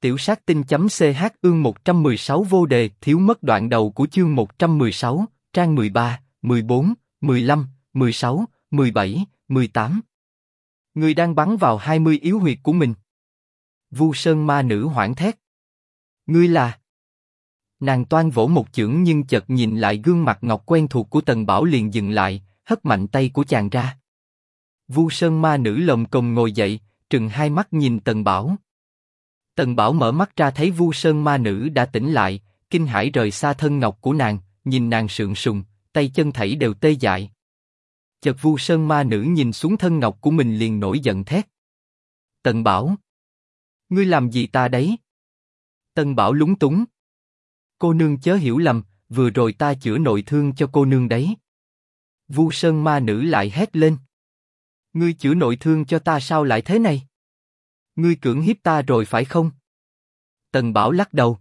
Tiểu sát tinh.ch ương 116 vô đề thiếu mất đoạn đầu của chương 116, trang 13, 14, 15, 16, 17, 18. Người đang bắn vào 20 yếu huyệt của mình. Vu Sơn ma nữ hoảng thét. Ngươi là... Nàng toan vỗ một chưởng nhưng chợt nhìn lại gương mặt ngọc quen thuộc của Tần Bảo liền dừng lại, hất mạnh tay của chàng ra. Vu Sơn ma nữ lồm cồm ngồi dậy, trừng hai mắt nhìn Tần Bảo. Tần Bảo mở mắt ra thấy Vu Sơn ma nữ đã tỉnh lại, kinh hãi rời xa thân ngọc của nàng, nhìn nàng sượng sùng, tay chân thảy đều tê dại. Chợt Vu Sơn ma nữ nhìn xuống thân ngọc của mình liền nổi giận thét. Tần Bảo! Ngươi làm gì ta đấy? Tần Bảo lúng túng. Cô nương chớ hiểu lầm, vừa rồi ta chữa nội thương cho cô nương đấy. Vu Sơn ma nữ lại hét lên. Ngươi chữa nội thương cho ta sao lại thế này? Ngươi cưỡng hiếp ta rồi phải không? Tần Bảo lắc đầu.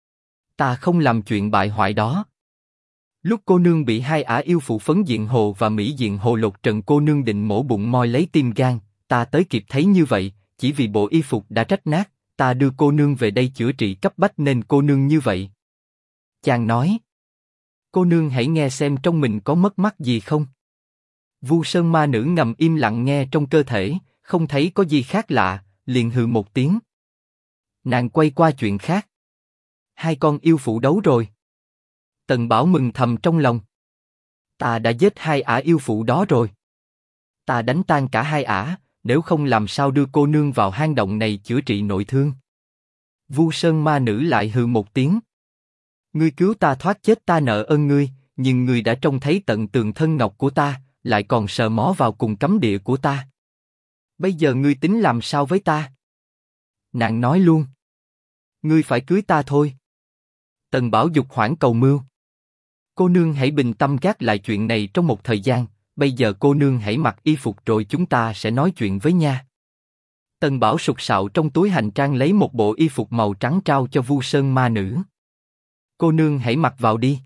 Ta không làm chuyện bại hoại đó. Lúc cô nương bị hai ả yêu phụ Phấn Diện Hồ và Mỹ Diện Hồ lột trần, cô nương định mổ bụng moi lấy tim gan, ta tới kịp thấy như vậy, chỉ vì bộ y phục đã rách nát, ta đưa cô nương về đây chữa trị cấp bách nên cô nương như vậy. Chàng nói. Cô nương hãy nghe xem trong mình có mất mát gì không. Vu Sơn ma nữ ngầm im lặng nghe trong cơ thể, không thấy có gì khác lạ, liền hừ một tiếng. Nàng quay qua chuyện khác. Hai con yêu phụ đấu rồi. Tần Bảo mừng thầm trong lòng. Ta đã giết hai ả yêu phụ đó rồi. Ta đánh tan cả hai ả, nếu không làm sao đưa cô nương vào hang động này chữa trị nội thương. Vu Sơn ma nữ lại hừ một tiếng. Ngươi cứu ta thoát chết ta nợ ơn ngươi, nhưng ngươi đã trông thấy tận tường thân ngọc của ta, lại còn sờ mó vào cùng cấm địa của ta. Bây giờ ngươi tính làm sao với ta? Nàng nói luôn. Ngươi phải cưới ta thôi. Tần Bảo dục hoảng cầu mưu. Cô nương hãy bình tâm gác lại chuyện này trong một thời gian, bây giờ cô nương hãy mặc y phục rồi chúng ta sẽ nói chuyện với nha. Tần Bảo sục sạo trong túi hành trang lấy một bộ y phục màu trắng trao cho Vu Sơn ma nữ. Cô nương hãy mặc vào đi.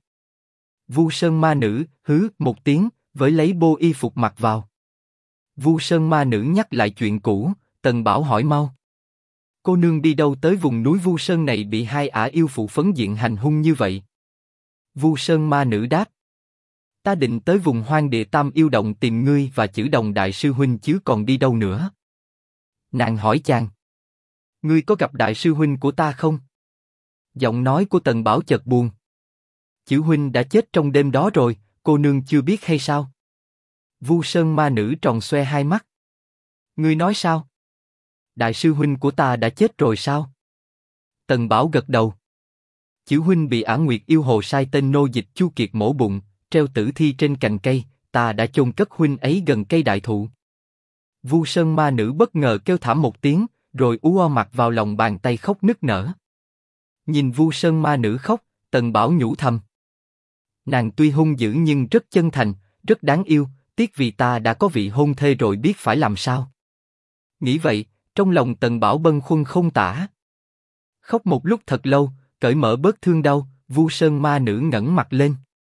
Vu Sơn ma nữ hứ một tiếng, với lấy bộ y phục mặc vào. Vu Sơn ma nữ nhắc lại chuyện cũ, Tần Bảo hỏi mau. Cô nương đi đâu tới vùng núi Vu Sơn này bị hai ả yêu phụ Phấn Diện hành hung như vậy? Vu Sơn ma nữ đáp. Ta định tới vùng hoang địa Tam Yêu Động tìm ngươi và Chử Đồng đại sư huynh chứ còn đi đâu nữa. Nàng hỏi chàng. Ngươi có gặp đại sư huynh của ta không? Giọng nói của Tần Bảo chợt buồn. Chử huynh đã chết trong đêm đó rồi, cô nương chưa biết hay sao? Vu Sơn ma nữ tròn xoe hai mắt. Ngươi nói sao? Đại sư huynh của ta đã chết rồi sao? Tần Bảo gật đầu. Chử huynh bị Ả Nguyệt yêu hồ sai tên nô dịch Chu Kiệt mổ bụng, treo tử thi trên cành cây, ta đã chôn cất huynh ấy gần cây đại thụ. Vu Sơn ma nữ bất ngờ kêu thảm một tiếng, rồi ú o mặt vào lòng bàn tay khóc nức nở. Nhìn Vu Sơn ma nữ khóc, Tần Bảo nhủ thầm. Nàng tuy hung dữ nhưng rất chân thành, rất đáng yêu, tiếc vì ta đã có vị hôn thê rồi biết phải làm sao. Nghĩ vậy, trong lòng Tần Bảo bâng khuâng không tả. Khóc một lúc thật lâu, cởi mở bớt thương đau, Vu Sơn ma nữ ngẩng mặt lên.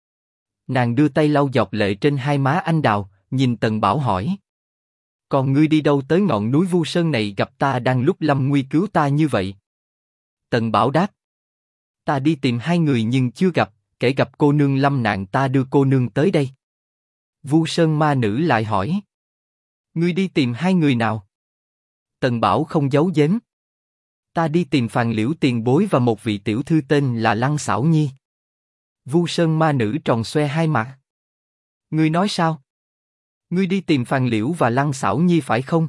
Nàng đưa tay lau giọt lệ trên hai má anh đào, nhìn Tần Bảo hỏi. Còn ngươi đi đâu tới ngọn núi Vu Sơn này gặp ta đang lúc lâm nguy cứu ta như vậy? Tần Bảo đáp. Ta đi tìm hai người nhưng chưa gặp, kể gặp cô nương lâm nạn ta đưa cô nương tới đây. Vu Sơn ma nữ lại hỏi. Ngươi đi tìm hai người nào? Tần Bảo không giấu giếm. Ta đi tìm Phàn Liễu tiền bối và một vị tiểu thư tên là Lăng Xảo Nhi. Vu Sơn ma nữ tròn xoe hai mặt. Ngươi nói sao? Ngươi đi tìm Phàn Liễu và Lăng Xảo Nhi phải không?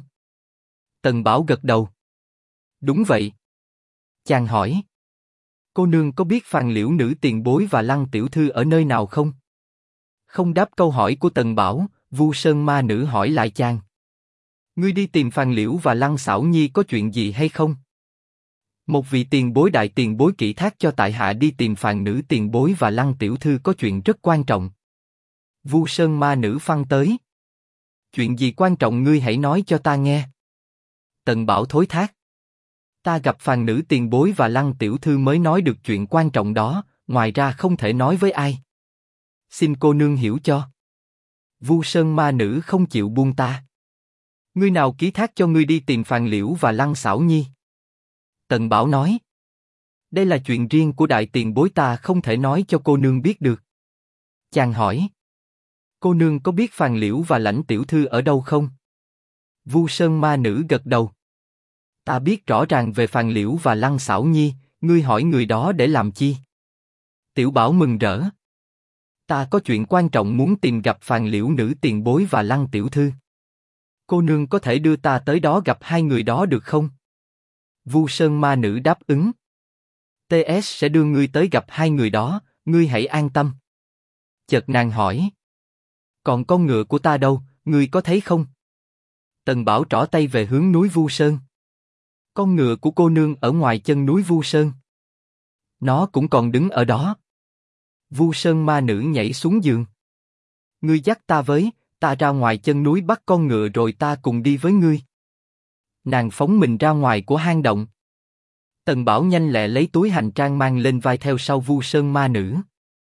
Tần Bảo gật đầu. Đúng vậy. Chàng hỏi. Cô nương có biết Phàn Liễu nữ tiền bối và Lăng tiểu thư ở nơi nào không? Không đáp câu hỏi của Tần Bảo, Vu Sơn ma nữ hỏi lại chàng. Ngươi đi tìm Phàn Liễu và Lăng Xảo Nhi có chuyện gì hay không? Một vị tiền bối đại tiền bối kỹ thác cho tại hạ đi tìm Phàn nữ tiền bối và Lăng tiểu thư có chuyện rất quan trọng. Vu Sơn ma nữ phăng tới. Chuyện gì quan trọng ngươi hãy nói cho ta nghe. Tần Bảo thối thác. Ta gặp Phàn nữ tiền bối và Lăng tiểu thư mới nói được chuyện quan trọng đó, ngoài ra không thể nói với ai. Xin cô nương hiểu cho. Vu Sơn ma nữ không chịu buông ta. Ngươi nào ký thác cho ngươi đi tìm Phàn Liễu và Lăng Xảo Nhi? Tần Bảo nói. Đây là chuyện riêng của đại tiền bối, ta không thể nói cho cô nương biết được. Chàng hỏi. Cô nương có biết Phàn Liễu và Lãnh tiểu thư ở đâu không? Vu Sơn ma nữ gật đầu. Ta biết rõ ràng về Phàn Liễu và Lăng Xảo Nhi, ngươi hỏi người đó để làm chi? Tiểu Bảo mừng rỡ. Ta có chuyện quan trọng muốn tìm gặp Phàn Liễu nữ tiền bối và Lăng tiểu thư. Cô nương có thể đưa ta tới đó gặp hai người đó được không? Vu Sơn ma nữ đáp ứng. TS sẽ đưa ngươi tới gặp hai người đó, ngươi hãy an tâm. Chợt nàng hỏi. Còn con ngựa của ta đâu, ngươi có thấy không? Tần Bảo trỏ tay về hướng núi Vu Sơn. Con ngựa của cô nương ở ngoài chân núi Vu Sơn. Nó cũng còn đứng ở đó. Vu Sơn ma nữ nhảy xuống giường. Ngươi dắt ta với, ta ra ngoài chân núi bắt con ngựa rồi ta cùng đi với ngươi. Nàng phóng mình ra ngoài của hang động. Tần Bảo nhanh lẹ lấy túi hành trang mang lên vai theo sau Vu Sơn ma nữ.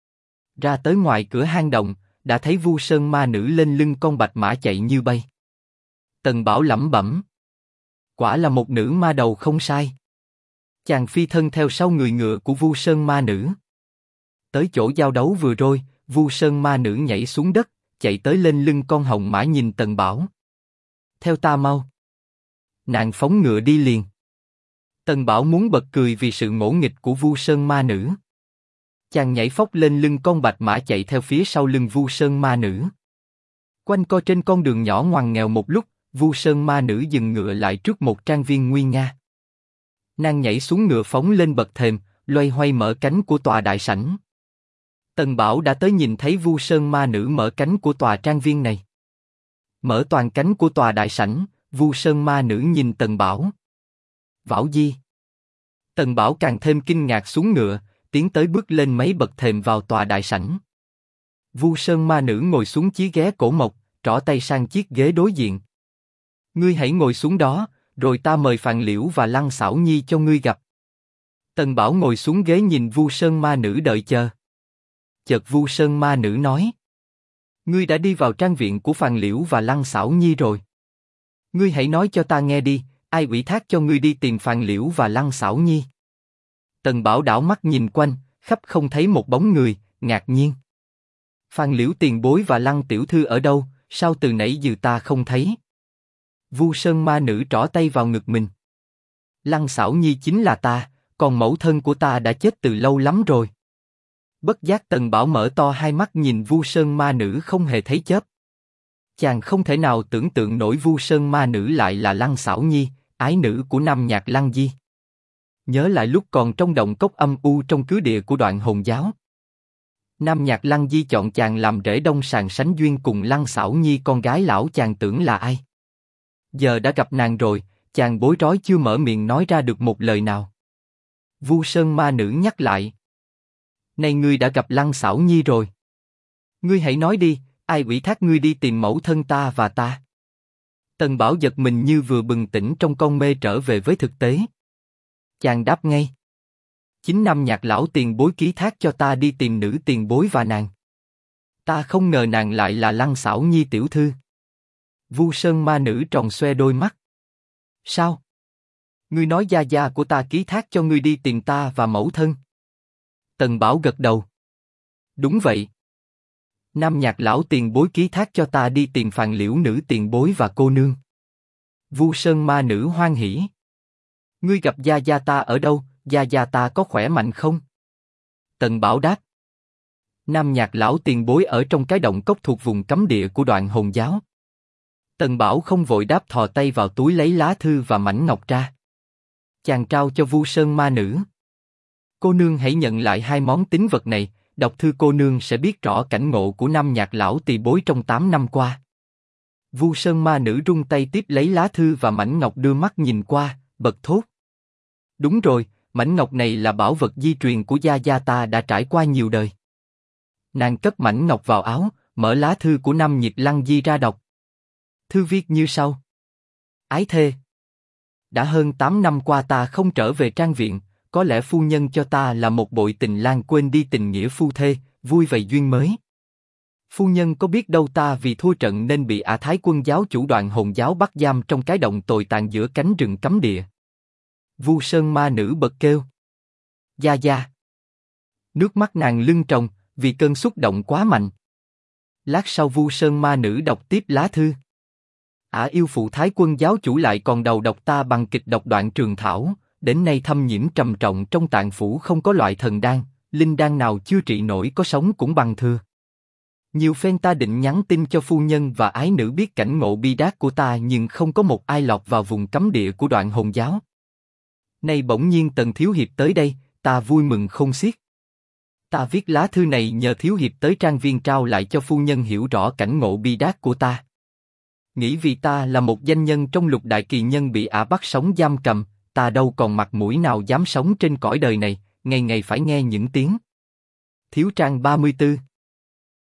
Ra tới ngoài cửa hang động, đã thấy Vu Sơn ma nữ lên lưng con bạch mã chạy như bay. Tần Bảo lẩm bẩm. Quả là một nữ ma đầu không sai. Chàng phi thân theo sau người ngựa của Vu Sơn ma nữ. Tới chỗ giao đấu vừa rồi, Vu Sơn ma nữ nhảy xuống đất, chạy tới lên lưng con hồng mã nhìn Tần Bảo. Theo ta mau. Nàng phóng ngựa đi liền. Tần Bảo muốn bật cười vì sự ngỗ nghịch của Vu Sơn ma nữ. Chàng nhảy phóc lên lưng con bạch mã chạy theo phía sau lưng Vu Sơn ma nữ. Quanh co trên con đường nhỏ ngoằn nghèo một lúc, Vu Sơn ma nữ dừng ngựa lại trước một trang viên nguy nga. Nàng nhảy xuống ngựa phóng lên bậc thềm, loay hoay mở cánh của tòa đại sảnh. Tần Bảo đã tới nhìn thấy Vu Sơn ma nữ mở cánh của tòa trang viên này. Mở toàn cánh của tòa đại sảnh, Vu Sơn ma nữ nhìn Tần Bảo. Bảo Di. Tần Bảo càng thêm kinh ngạc xuống ngựa, tiến tới bước lên mấy bậc thềm vào tòa đại sảnh. Vu Sơn ma nữ ngồi xuống chiếc ghế cổ mộc, trỏ tay sang chiếc ghế đối diện. Ngươi hãy ngồi xuống đó, rồi ta mời Phàn Liễu và Lăng Xảo Nhi cho ngươi gặp. Tần Bảo ngồi xuống ghế nhìn Vu Sơn ma nữ đợi chờ. Chợt Vu Sơn ma nữ nói. Ngươi đã đi vào trang viện của Phàn Liễu và Lăng Xảo Nhi rồi. Ngươi hãy nói cho ta nghe đi, ai ủy thác cho ngươi đi tìm Phàn Liễu và Lăng Xảo Nhi? Tần Bảo đảo mắt nhìn quanh, khắp không thấy một bóng người, ngạc nhiên. Phàn Liễu tiền bối và Lăng tiểu thư ở đâu, sao từ nãy giờ ta không thấy? Vu Sơn ma nữ trỏ tay vào ngực mình. Lăng Xảo Nhi chính là ta, còn mẫu thân của ta đã chết từ lâu lắm rồi. Bất giác Tần Bảo mở to hai mắt nhìn Vu Sơn ma nữ không hề thấy chớp. Chàng không thể nào tưởng tượng nổi Vu Sơn ma nữ lại là Lăng Xảo Nhi, ái nữ của Nam Nhạc Lăng Di. Nhớ lại lúc còn trong động cốc âm u trong cứ địa của Đoạn Hồn giáo. Nam Nhạc Lăng Di chọn chàng làm rể đông sàng sánh duyên cùng Lăng Xảo Nhi, con gái lão chàng tưởng là ai. Giờ đã gặp nàng rồi, chàng bối rối chưa mở miệng nói ra được một lời nào. Vu Sơn ma nữ nhắc lại. Này, ngươi đã gặp Lăng Xảo Nhi rồi. Ngươi hãy nói đi, ai ủy thác ngươi đi tìm mẫu thân ta và ta? Tần Bảo giật mình như vừa bừng tỉnh trong con mê trở về với thực tế. Chàng đáp ngay. Chính Nam Nhạc lão tiền bối ký thác cho ta đi tìm nữ tiền bối và nàng. Ta không ngờ nàng lại là Lăng Xảo Nhi tiểu thư. Vu Sơn ma nữ tròn xoe đôi mắt. Sao? Ngươi nói gia gia của ta ký thác cho ngươi đi tìm ta và mẫu thân? Tần Bảo gật đầu. Đúng vậy. Nam Nhạc lão tiền bối ký thác cho ta đi tìm Phàn Liễu nữ tiền bối và cô nương. Vu Sơn ma nữ hoan hỉ. Ngươi gặp gia gia ta ở đâu, gia gia ta có khỏe mạnh không? Tần Bảo đáp. Nam Nhạc lão tiền bối ở trong cái động cốc thuộc vùng cấm địa của Đoạn Hồn giáo. Tần Bảo không vội đáp, thò tay vào túi lấy lá thư và mảnh ngọc ra. Chàng trao cho Vu Sơn ma nữ. Cô nương hãy nhận lại hai món tín vật này, đọc thư cô nương sẽ biết rõ cảnh ngộ của Nam Nhạc lão tiền bối trong 8 năm qua. Vu Sơn ma nữ rung tay tiếp lấy lá thư và mảnh ngọc, đưa mắt nhìn qua, bật thốt. Đúng rồi, mảnh ngọc này là bảo vật di truyền của gia gia ta đã trải qua nhiều đời. Nàng cất mảnh ngọc vào áo, mở lá thư của Nam Nhạc Lăng Di ra đọc. Thư viết như sau. Ái thê. Đã hơn 8 năm qua ta không trở về trang viện, có lẽ phu nhân cho ta là một bội tình lang quên đi tình nghĩa phu thê, vui vầy duyên mới. Phu nhân có biết đâu ta vì thua trận nên bị Ả Thái quân giáo chủ Đoạn Hồn giáo bắt giam trong cái động tồi tàn giữa cánh rừng cấm địa. Vu Sơn ma nữ bật kêu. Gia Gia. Nước mắt nàng lưng tròng, vì cơn xúc động quá mạnh. Lát sau Vu Sơn ma nữ đọc tiếp lá thư. Yêu phụ Thái Quân giáo chủ lại còn đầu độc ta bằng kịch độc đoạn trường thảo, đến nay thâm nhiễm trầm trọng trong tạng phủ không có loại thần đan, linh đan nào chưa trị nổi, có sống cũng bằng thừa. Nhiều phen ta định nhắn tin cho phu nhân và ái nữ biết cảnh ngộ bi đát của ta, nhưng không có một ai lọt vào vùng cấm địa của Đoạn Hồn giáo. Nay bỗng nhiên Tần thiếu hiệp tới đây, ta vui mừng không xiết. Ta viết lá thư này nhờ thiếu hiệp tới trang viên trao lại cho phu nhân hiểu rõ cảnh ngộ bi đát của ta. Nghĩ vì ta là một danh nhân trong lục đại kỳ nhân bị ả bắt sống giam cầm, ta đâu còn mặt mũi nào dám sống trên cõi đời này, ngày ngày phải nghe những tiếng. Thiếu trang 34